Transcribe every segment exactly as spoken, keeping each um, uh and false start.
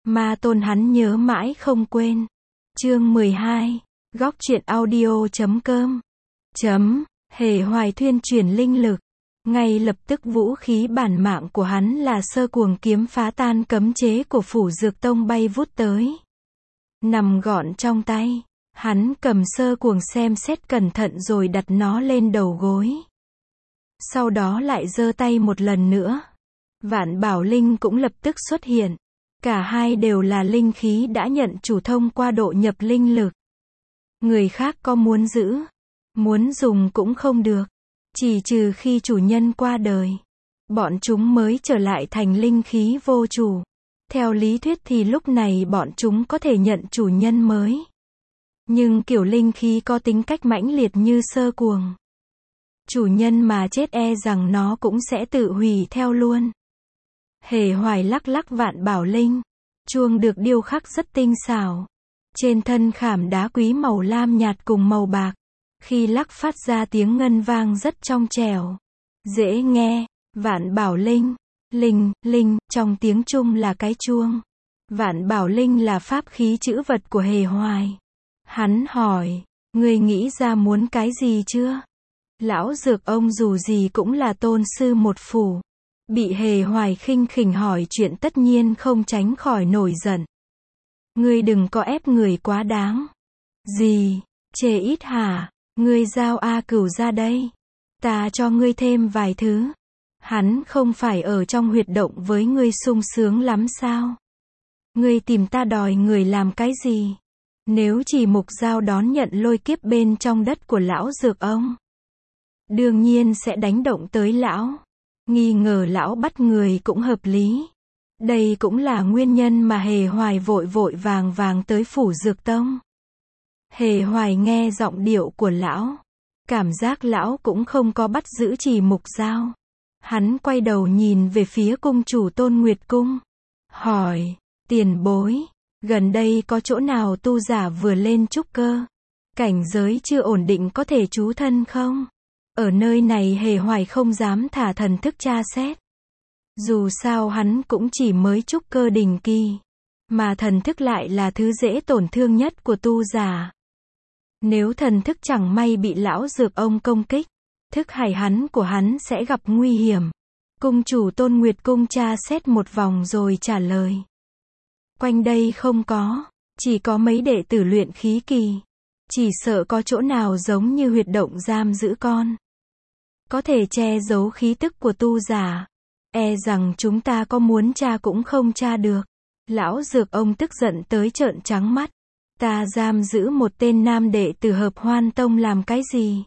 Ma tôn hắn nhớ mãi không quên. Chương mười hai. Góc truyện audio chấm com. Chấm. Hề Hoài thuyên chuyển linh lực. Ngay lập tức vũ khí bản mạng của hắn là sơ cuồng kiếm phá tan cấm chế của Phủ Dược Tông bay vút tới. Nằm gọn trong tay, hắn cầm sơ cuồng xem xét cẩn thận rồi đặt nó lên đầu gối. Sau đó lại giơ tay một lần nữa. Vạn Bảo Linh cũng lập tức xuất hiện. Cả hai đều là linh khí đã nhận chủ thông qua độ nhập linh lực. Người khác có muốn giữ, muốn dùng cũng không được. Chỉ trừ khi chủ nhân qua đời, bọn chúng mới trở lại thành linh khí vô chủ. Theo lý thuyết thì lúc này bọn chúng có thể nhận chủ nhân mới. Nhưng kiểu linh khí có tính cách mãnh liệt như sơ cuồng, chủ nhân mà chết e rằng nó cũng sẽ tự hủy theo luôn. Hề Hoài lắc lắc Vạn Bảo Linh. Chuông được điêu khắc rất tinh xảo. Trên thân khảm đá quý màu lam nhạt cùng màu bạc. Khi lắc phát ra tiếng ngân vang rất trong trẻo, dễ nghe. Vạn Bảo Linh. Linh, linh, trong tiếng Trung là cái chuông. Vạn Bảo Linh là pháp khí chữ vật của Hề Hoài. Hắn hỏi, ngươi nghĩ ra muốn cái gì chưa? Lão Dược ông dù gì cũng là tôn sư một phủ. Bị Hề Hoài khinh khỉnh hỏi chuyện tất nhiên không tránh khỏi nổi giận. Ngươi đừng có ép người quá đáng. Gì? Chê ít hả? Ngươi giao A Cửu ra đây. Ta cho ngươi thêm vài thứ. Hắn không phải ở trong huyệt động với ngươi sung sướng lắm sao? Ngươi tìm ta đòi người làm cái gì? Nếu chỉ mục giao đón nhận lôi kiếp bên trong đất của lão Dược ông, đương nhiên sẽ đánh động tới lão. Nghi ngờ lão bắt người cũng hợp lý. Đây cũng là nguyên nhân mà Hề Hoài vội vội vàng vàng tới Phủ Dược Tông. Hề Hoài nghe giọng điệu của lão, cảm giác lão cũng không có bắt giữ chỉ mục giao. Hắn quay đầu nhìn về phía cung chủ Tôn Nguyệt Cung, hỏi, tiền bối, gần đây có chỗ nào tu giả vừa lên trúc cơ, cảnh giới chưa ổn định có thể trú thân không? Ở nơi này Hề Hoài không dám thả thần thức tra xét. Dù sao hắn cũng chỉ mới trúc cơ đỉnh kỳ, mà thần thức lại là thứ dễ tổn thương nhất của tu giả. Nếu thần thức chẳng may bị lão Dược ông công kích, thức hải hắn của hắn sẽ gặp nguy hiểm. Cung chủ Tôn Nguyệt Cung tra xét một vòng rồi trả lời. Quanh đây không có, chỉ có mấy đệ tử luyện khí kỳ. Chỉ sợ có chỗ nào giống như huyệt động giam giữ con, có thể che giấu khí tức của tu giả. E rằng chúng ta có muốn tra cũng không tra được. Lão Dược ông tức giận tới trợn trắng mắt. Ta giam giữ một tên nam đệ tử Hợp Hoan Tông làm cái gì?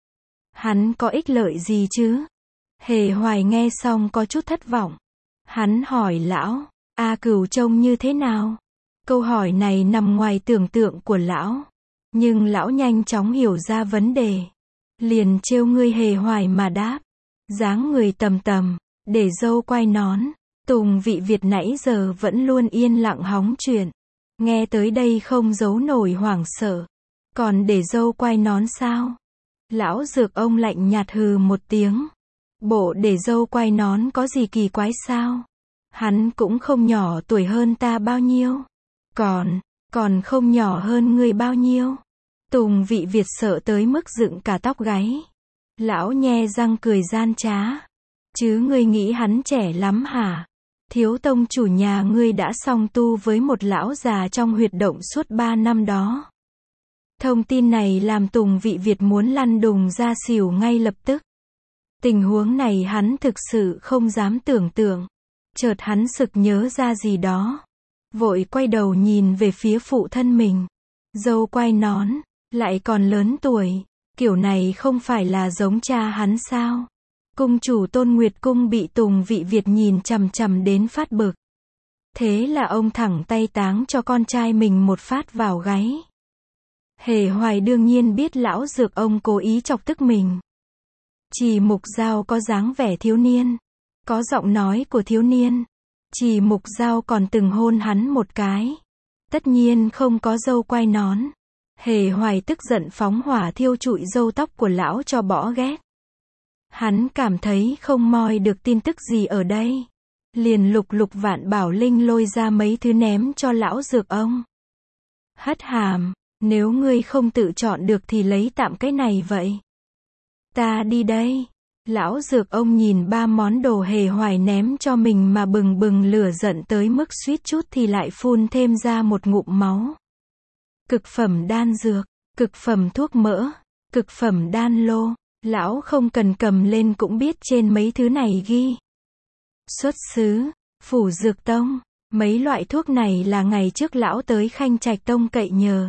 Hắn có ích lợi gì chứ? Hề Hoài nghe xong có chút thất vọng. Hắn hỏi lão, A Cửu trông như thế nào? Câu hỏi này nằm ngoài tưởng tượng của lão. Nhưng lão nhanh chóng hiểu ra vấn đề. Liền trêu ngươi Hề Hoài mà đáp. Dáng người tầm tầm, để râu quai nón. Tùng Vị Việt nãy giờ vẫn luôn yên lặng hóng chuyện. Nghe tới đây không giấu nổi hoảng sợ. Còn để râu quai nón sao? Lão Dược ông lạnh nhạt hừ một tiếng. Bộ để râu quai nón có gì kỳ quái sao? Hắn cũng không nhỏ tuổi hơn ta bao nhiêu. Còn, còn không nhỏ hơn ngươi bao nhiêu. Tùng Vị Việt sợ tới mức dựng cả tóc gáy. Lão nhe răng cười gian trá. Chứ ngươi nghĩ hắn trẻ lắm hả? Thiếu tông chủ nhà ngươi đã song tu với một lão già trong huyệt động suốt ba năm đó. Thông tin này làm Tùng Vị Việt muốn lăn đùng ra xỉu ngay lập tức. Tình huống này hắn thực sự không dám tưởng tượng. Chợt hắn sực nhớ ra gì đó. Vội quay đầu nhìn về phía phụ thân mình. Râu quai nón, lại còn lớn tuổi. Kiểu này không phải là giống cha hắn sao? Cung chủ Tôn Nguyệt Cung bị Tùng Vị Việt nhìn chằm chằm đến phát bực. Thế là ông thẳng tay táng cho con trai mình một phát vào gáy. Hề Hoài đương nhiên biết lão Dược ông cố ý chọc tức mình. Chỉ mục giao có dáng vẻ thiếu niên, có giọng nói của thiếu niên. Chỉ mục giao còn từng hôn hắn một cái. Tất nhiên không có râu quai nón. Hề Hoài tức giận phóng hỏa thiêu trụi râu tóc của lão cho bỏ ghét. Hắn cảm thấy không moi được tin tức gì ở đây. liền lục lục vạn bảo linh lôi ra mấy thứ ném cho lão dược ông. Hất hàm, nếu ngươi không tự chọn được thì lấy tạm cái này vậy. Ta đi đây. Lão dược ông nhìn ba món đồ hề hoài ném cho mình mà bừng bừng lửa giận tới mức suýt chút thì lại phun thêm ra một ngụm máu. Cực phẩm đan dược, cực phẩm thuốc mỡ, cực phẩm đan lô, lão không cần cầm lên cũng biết trên mấy thứ này ghi. Xuất xứ, Phủ Dược Tông, mấy loại thuốc này là ngày trước lão tới Khanh Trạch Tông cậy nhờ.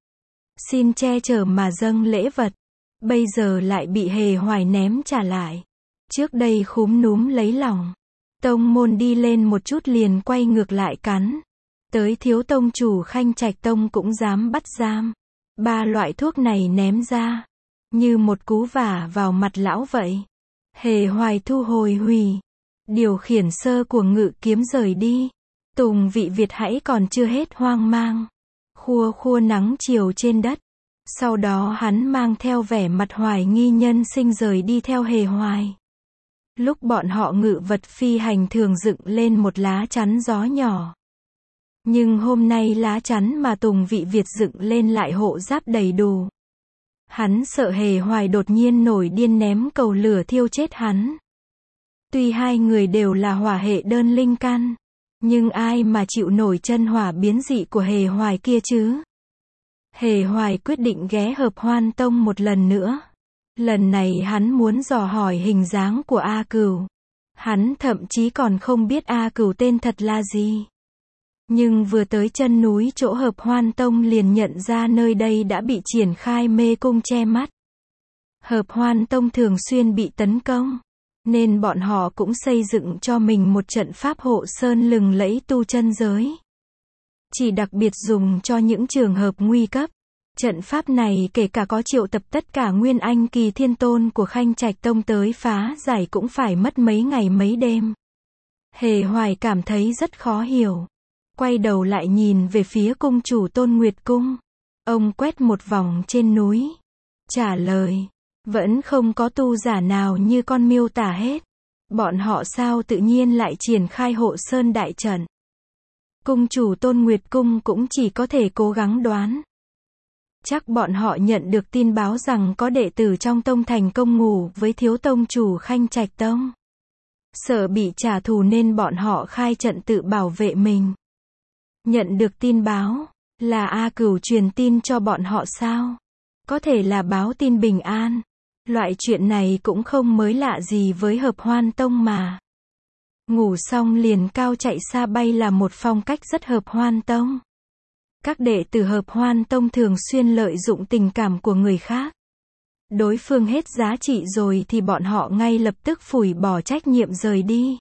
Xin che chở mà dâng lễ vật. Bây giờ lại bị hề hoài ném trả lại. Trước đây khúm núm lấy lòng. Tông môn đi lên một chút liền quay ngược lại cắn. Tới thiếu tông chủ Khanh Trạch Tông cũng dám bắt giam. Ba loại thuốc này ném ra. Như một cú vả vào mặt lão vậy. Hề hoài thu hồi hủy. Điều khiển sơ của ngự kiếm rời đi. Tùng Vị Việt hãy còn chưa hết hoang mang. Khua khua nắng chiều trên đất. Sau đó hắn mang theo vẻ mặt hoài nghi nhân sinh rời đi theo hề hoài. Lúc bọn họ ngự vật phi hành thường dựng lên một lá chắn gió nhỏ. Nhưng hôm nay lá chắn mà Tùng Vị Việt dựng lên lại hộ giáp đầy đủ. Hắn sợ hề hoài đột nhiên nổi điên ném cầu lửa thiêu chết hắn. Tuy hai người đều là hỏa hệ đơn linh căn, nhưng ai mà chịu nổi chân hỏa biến dị của hề hoài kia chứ? Hề hoài quyết định ghé Hợp Hoan Tông một lần nữa. Lần này hắn muốn dò hỏi hình dáng của A Cửu. Hắn thậm chí còn không biết A Cửu tên thật là gì. Nhưng vừa tới chân núi chỗ Hợp Hoan Tông liền nhận ra nơi đây đã bị triển khai mê cung che mắt. Hợp Hoan Tông thường xuyên bị tấn công, nên bọn họ cũng xây dựng cho mình một trận pháp hộ sơn lừng lẫy tu chân giới. Chỉ đặc biệt dùng cho những trường hợp nguy cấp. Trận pháp này kể cả có triệu tập tất cả nguyên anh kỳ thiên tôn của Khanh Trạch Tông tới phá giải cũng phải mất mấy ngày mấy đêm. Hề hoài cảm thấy rất khó hiểu. Quay đầu lại nhìn về phía cung chủ Tôn Nguyệt Cung. Ông quét một vòng trên núi. Trả lời. Vẫn không có tu giả nào như con miêu tả hết. Bọn họ sao tự nhiên lại triển khai hộ sơn đại trận. Cung chủ Tôn Nguyệt Cung cũng chỉ có thể cố gắng đoán. Chắc bọn họ nhận được tin báo rằng có đệ tử trong tông thành công ngủ với thiếu tông chủ Khanh Trạch Tông. Sợ bị trả thù nên bọn họ khai trận tự bảo vệ mình. Nhận được tin báo, là A Cửu truyền tin cho bọn họ sao? Có thể là báo tin bình an. Loại chuyện này cũng không mới lạ gì với Hợp Hoan Tông mà. Ngủ xong liền cao chạy xa bay là một phong cách rất Hợp Hoan Tông. Các đệ tử Hợp Hoan Tông thường xuyên lợi dụng tình cảm của người khác. Đối phương hết giá trị rồi thì bọn họ ngay lập tức phủi bỏ trách nhiệm rời đi.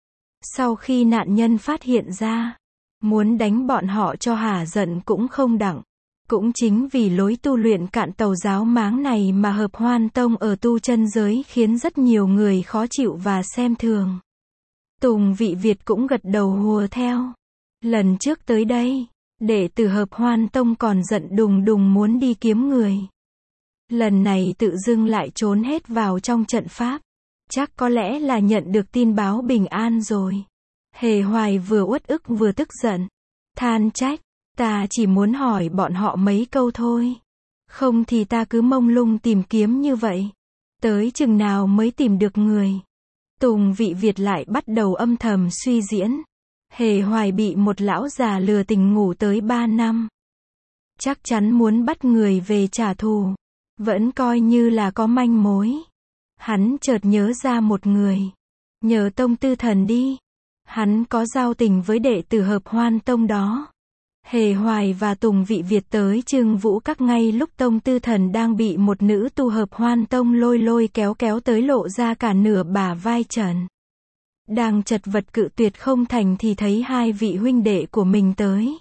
Sau khi nạn nhân phát hiện ra, muốn đánh bọn họ cho hả giận cũng không đặng. Cũng chính vì lối tu luyện cạn tàu giáo máng này mà Hợp Hoan Tông ở tu chân giới khiến rất nhiều người khó chịu và xem thường. Tùng Vị Việt cũng gật đầu hùa theo. Lần trước tới đây, đệ tử Hợp Hoan Tông còn giận đùng đùng muốn đi kiếm người. Lần này tự dưng lại trốn hết vào trong trận pháp. Chắc có lẽ là nhận được tin báo bình an rồi. Hề hoài vừa uất ức vừa tức giận. Than trách, ta chỉ muốn hỏi bọn họ mấy câu thôi. Không thì ta cứ mông lung tìm kiếm như vậy. Tới chừng nào mới tìm được người. Tùng Vị Việt lại bắt đầu âm thầm suy diễn. Hề hoài bị một lão già lừa tình ngủ tới ba năm. Chắc chắn muốn bắt người về trả thù. Vẫn coi như là có manh mối. Hắn chợt nhớ ra một người. Nhờ Tông Tư Thần đi. Hắn có giao tình với đệ tử Hợp Hoan Tông đó. Hề hoài và Tùng Vị Việt tới Trưng Vũ Các ngay lúc Tông Tư Thần đang bị một nữ tu Hợp Hoan Tông lôi lôi kéo kéo tới lộ ra cả nửa bả vai trần. Đang chật vật cự tuyệt không thành thì thấy hai vị huynh đệ của mình tới.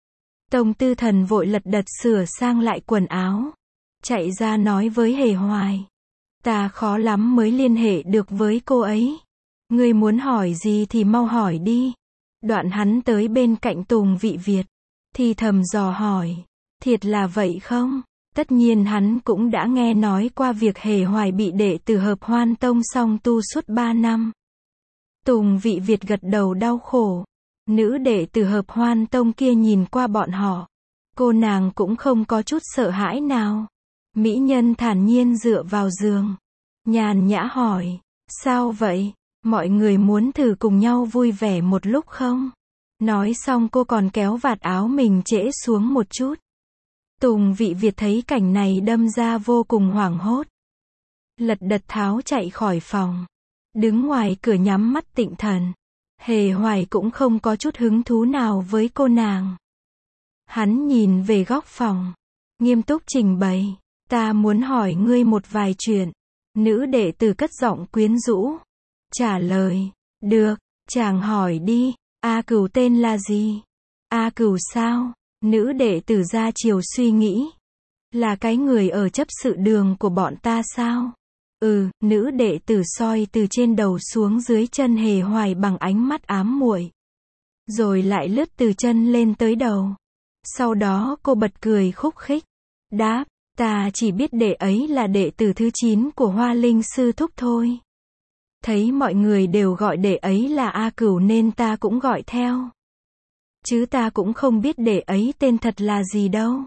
Tông Tư Thần vội lật đật sửa sang lại quần áo. Chạy ra nói với Hề hoài. Ta khó lắm mới liên hệ được với cô ấy. Ngươi muốn hỏi gì thì mau hỏi đi. Đoạn hắn tới bên cạnh Tùng Vị Việt. Thì thầm dò hỏi. Thiệt là vậy không? Tất nhiên hắn cũng đã nghe nói qua việc Hề hoài bị đệ tử Hợp Hoan Tông song tu suốt ba năm. Tùng Vị Việt gật đầu đau khổ. Nữ đệ tử Hợp Hoan Tông kia nhìn qua bọn họ. Cô nàng cũng không có chút sợ hãi nào. Mỹ nhân thản nhiên dựa vào giường. Nhàn nhã hỏi, sao vậy? Mọi người muốn thử cùng nhau vui vẻ một lúc không? Nói xong cô còn kéo vạt áo mình trễ xuống một chút. Tùng Vị Việt thấy cảnh này đâm ra vô cùng hoảng hốt. Lật đật tháo chạy khỏi phòng. Đứng ngoài cửa nhắm mắt tịnh thần. Hề Hoài cũng không có chút hứng thú nào với cô nàng. Hắn nhìn về góc phòng. Nghiêm túc trình bày. Ta muốn hỏi ngươi một vài chuyện. Nữ đệ tử cất giọng quyến rũ. Trả lời. Được, chàng hỏi đi. A Cửu tên là gì? A Cửu sao? Nữ đệ tử ra chiều suy nghĩ. Là cái người ở chấp sự đường của bọn ta sao? Ừ, nữ đệ tử soi từ trên đầu xuống dưới chân Hề Hoài bằng ánh mắt ám muội. Rồi lại lướt từ chân lên tới đầu. Sau đó cô bật cười khúc khích. Đáp, ta chỉ biết đệ ấy là đệ tử thứ chín của Hoa Linh sư thúc thôi. Thấy mọi người đều gọi đệ ấy là A Cửu nên ta cũng gọi theo. Chứ ta cũng không biết đệ ấy tên thật là gì đâu.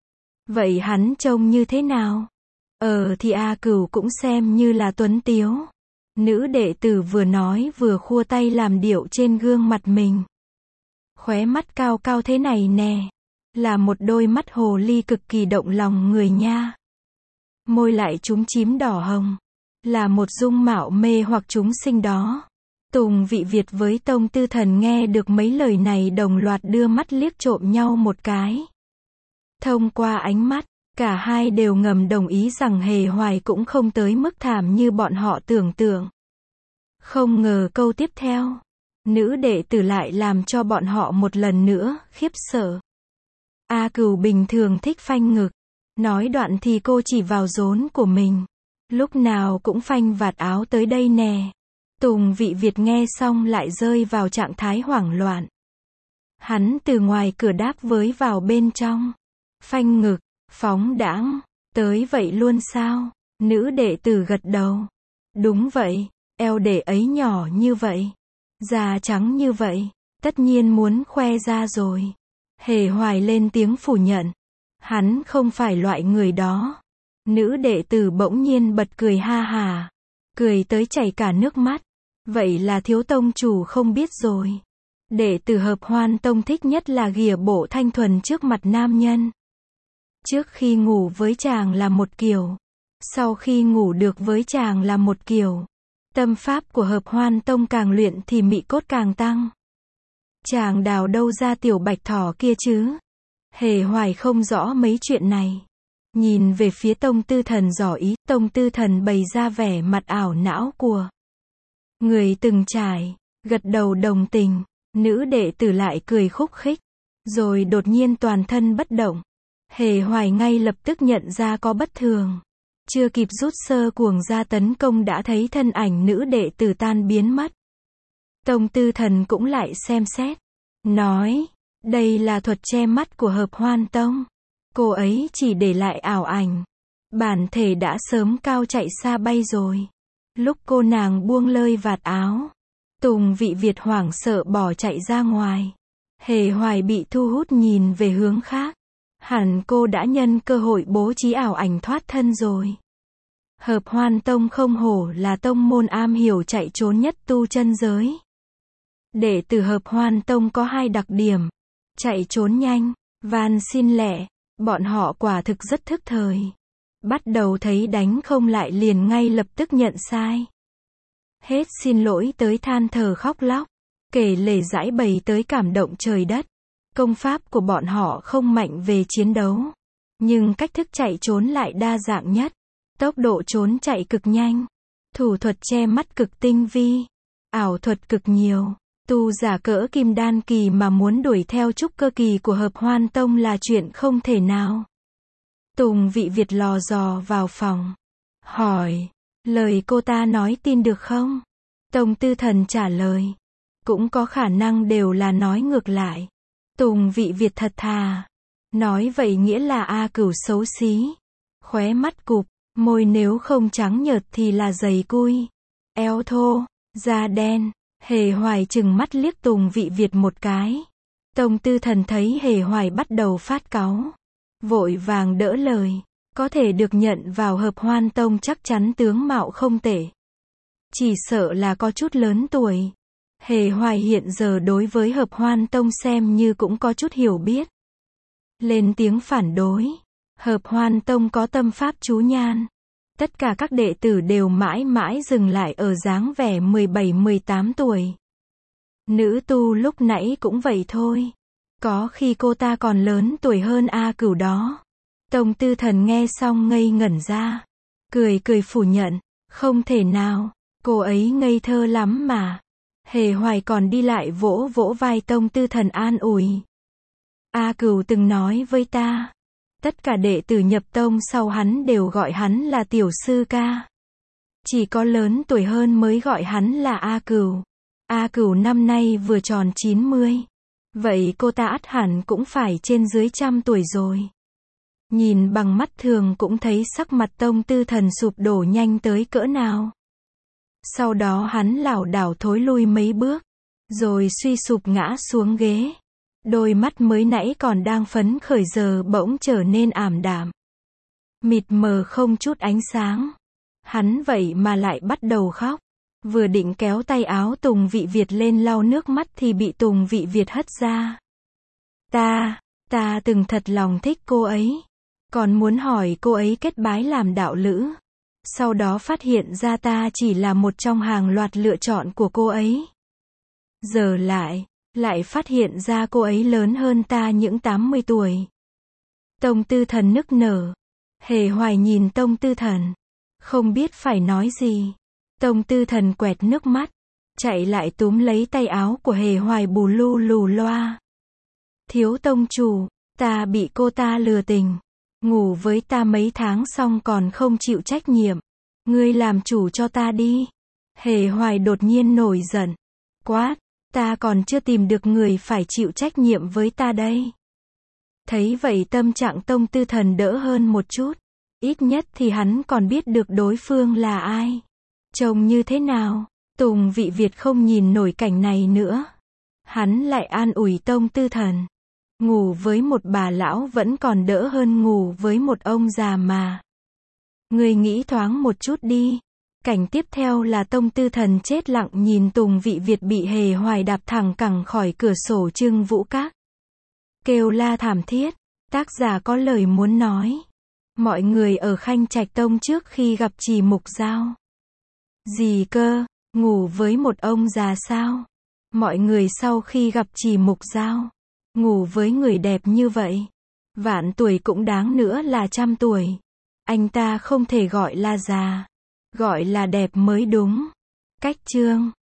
Vậy hắn trông như thế nào? Ờ thì A Cửu cũng xem như là tuấn tiếu. Nữ đệ tử vừa nói vừa khua tay làm điệu trên gương mặt mình. Khóe mắt cao cao thế này nè. Là một đôi mắt hồ ly cực kỳ động lòng người nha. Môi lại chúm chím đỏ hồng. Là một dung mạo mê hoặc chúng sinh đó. Tùng Vị Việt với Tông Tư Thần nghe được mấy lời này đồng loạt đưa mắt liếc trộm nhau một cái. Thông qua ánh mắt, cả hai đều ngầm đồng ý rằng Hề Hoài cũng không tới mức thảm như bọn họ tưởng tượng. Không ngờ câu tiếp theo, nữ đệ tử lại làm cho bọn họ một lần nữa khiếp sợ. A Cửu bình thường thích phanh ngực. Nói đoạn thì cô chỉ vào rốn của mình. Lúc nào cũng phanh vạt áo tới đây nè. Tùng Vị Việt nghe xong lại rơi vào trạng thái hoảng loạn. Hắn từ ngoài cửa đáp với vào bên trong. Phanh ngực, phóng đãng, tới vậy luôn sao? Nữ đệ tử gật đầu. Đúng vậy, eo đệ ấy nhỏ như vậy. Da trắng như vậy, tất nhiên muốn khoe ra rồi. Hề Hoài lên tiếng phủ nhận. Hắn không phải loại người đó. Nữ đệ tử bỗng nhiên bật cười ha hà. Cười tới chảy cả nước mắt. Vậy là thiếu tông chủ không biết rồi. Đệ tử Hợp Hoan Tông thích nhất là ghìa bộ thanh thuần trước mặt nam nhân. Trước khi ngủ với chàng là một kiểu. Sau khi ngủ được với chàng là một kiểu. Tâm pháp của Hợp Hoan Tông càng luyện thì mị cốt càng tăng. Chàng đào đâu ra tiểu bạch thỏ kia chứ? Hề Hoài không rõ mấy chuyện này. Nhìn về phía Tông Tư Thần dò ý. Tông Tư Thần bày ra vẻ mặt ảo não của người từng trải. Gật đầu đồng tình. Nữ đệ tử lại cười khúc khích. Rồi đột nhiên toàn thân bất động. Hề Hoài ngay lập tức nhận ra có bất thường. Chưa kịp rút sơ cuồng ra tấn công đã thấy thân ảnh nữ đệ tử tan biến mất. Tông Tư Thần cũng lại xem xét. Nói, đây là thuật che mắt của Hợp Hoan Tông. Cô ấy chỉ để lại ảo ảnh. Bản thể đã sớm cao chạy xa bay rồi. Lúc cô nàng buông lơi vạt áo, Tùng Vị Việt hoảng sợ bỏ chạy ra ngoài. Hề Hoài bị thu hút nhìn về hướng khác. Hẳn cô đã nhân cơ hội bố trí ảo ảnh thoát thân rồi. Hợp Hoan Tông không hổ là tông môn am hiểu chạy trốn nhất tu chân giới. Đệ tử Hợp Hoan Tông có hai đặc điểm. Chạy trốn nhanh, van xin lẹ. Bọn họ quả thực rất thức thời. Bắt đầu thấy đánh không lại liền ngay lập tức nhận sai. Hết xin lỗi tới than thở khóc lóc. Kể lể giải bày tới cảm động trời đất. Công pháp của bọn họ không mạnh về chiến đấu. Nhưng cách thức chạy trốn lại đa dạng nhất. Tốc độ trốn chạy cực nhanh. Thủ thuật che mắt cực tinh vi. Ảo thuật cực nhiều. Tu giả cỡ kim đan kỳ mà muốn đuổi theo trúc cơ kỳ của Hợp Hoan Tông là chuyện không thể nào. Tùng Vị Việt lò dò vào phòng. Hỏi, lời cô ta nói tin được không? Tông Tư Thần trả lời. Cũng có khả năng đều là nói ngược lại. Tùng Vị Việt thật thà. Nói vậy nghĩa là A Cửu xấu xí. Khóe mắt cụp, môi nếu không trắng nhợt thì là dày cui. Eo thô, da đen, Hề Hoài chừng mắt liếc Tùng Vị Việt một cái. Tông Tư Thần thấy Hề Hoài bắt đầu phát cáu, vội vàng đỡ lời. Có thể được nhận vào Hợp Hoan Tông chắc chắn tướng mạo không tệ. Chỉ sợ là có chút lớn tuổi. Hề Hoài hiện giờ đối với Hợp Hoan Tông xem như cũng có chút hiểu biết. Lên tiếng phản đối. Hợp Hoan Tông có tâm pháp chú nhan. Tất cả các đệ tử đều mãi mãi dừng lại ở dáng vẻ mười bảy mười tám tuổi. Nữ tu lúc nãy cũng vậy thôi. Có khi cô ta còn lớn tuổi hơn A Cửu đó. Tông Tư Thần nghe xong ngây ngẩn ra. Cười cười phủ nhận. Không thể nào. Cô ấy ngây thơ lắm mà. Hề Hoài còn đi lại vỗ vỗ vai Tông Tư Thần an ủi. A Cửu từng nói với ta. Tất cả đệ tử nhập tông sau hắn đều gọi hắn là tiểu sư ca. Chỉ có lớn tuổi hơn mới gọi hắn là A Cửu. A Cửu năm nay vừa tròn chín mươi. Vậy cô ta ắt hẳn cũng phải trên dưới trăm tuổi rồi. Nhìn bằng mắt thường cũng thấy sắc mặt Tông Tư Thần sụp đổ nhanh tới cỡ nào. Sau đó hắn lảo đảo thối lui mấy bước, rồi suy sụp ngã xuống ghế. Đôi mắt mới nãy còn đang phấn khởi giờ bỗng trở nên ảm đạm, mịt mờ không chút ánh sáng. Hắn vậy mà lại bắt đầu khóc. Vừa định kéo tay áo Tùng Vị Việt lên lau nước mắt thì bị Tùng Vị Việt hất ra. Ta, ta từng thật lòng thích cô ấy. Còn muốn hỏi cô ấy kết bái làm đạo lữ. Sau đó phát hiện ra ta chỉ là một trong hàng loạt lựa chọn của cô ấy. Giờ lại, lại phát hiện ra cô ấy lớn hơn ta những tám mươi tuổi. Tông Tư Thần nức nở. Hề Hoài nhìn Tông Tư Thần, không biết phải nói gì. Tông Tư Thần quẹt nước mắt, chạy lại túm lấy tay áo của Hề Hoài bù lu lù loa. Thiếu tông chủ, ta bị cô ta lừa tình. Ngủ với ta mấy tháng xong còn không chịu trách nhiệm. Ngươi làm chủ cho ta đi. Hề Hoài đột nhiên nổi giận. Quát, ta còn chưa tìm được người phải chịu trách nhiệm với ta đây. Thấy vậy tâm trạng Tông Tư Thần đỡ hơn một chút. Ít nhất thì hắn còn biết được đối phương là ai. Trông như thế nào. Tùng Vị Việt không nhìn nổi cảnh này nữa. Hắn lại an ủi Tông Tư Thần. Ngủ với một bà lão vẫn còn đỡ hơn ngủ với một ông già mà. Ngươi nghĩ thoáng một chút đi. Cảnh tiếp theo là Tông Tư Thần chết lặng nhìn Tùng Vị Việt bị Hề Hoài đạp thẳng cẳng khỏi cửa sổ Trưng Vũ Các. Kêu la thảm thiết. Tác giả có lời muốn nói. Mọi người ở Khanh Trạch Tông trước khi gặp Trì Mục Giao. Gì cơ, ngủ với một ông già sao? Mọi người sau khi gặp Trì Mục Giao, ngủ với người đẹp như vậy. Vạn tuổi cũng đáng nữa là trăm tuổi. Anh ta không thể gọi là già, gọi là đẹp mới đúng. Cách chương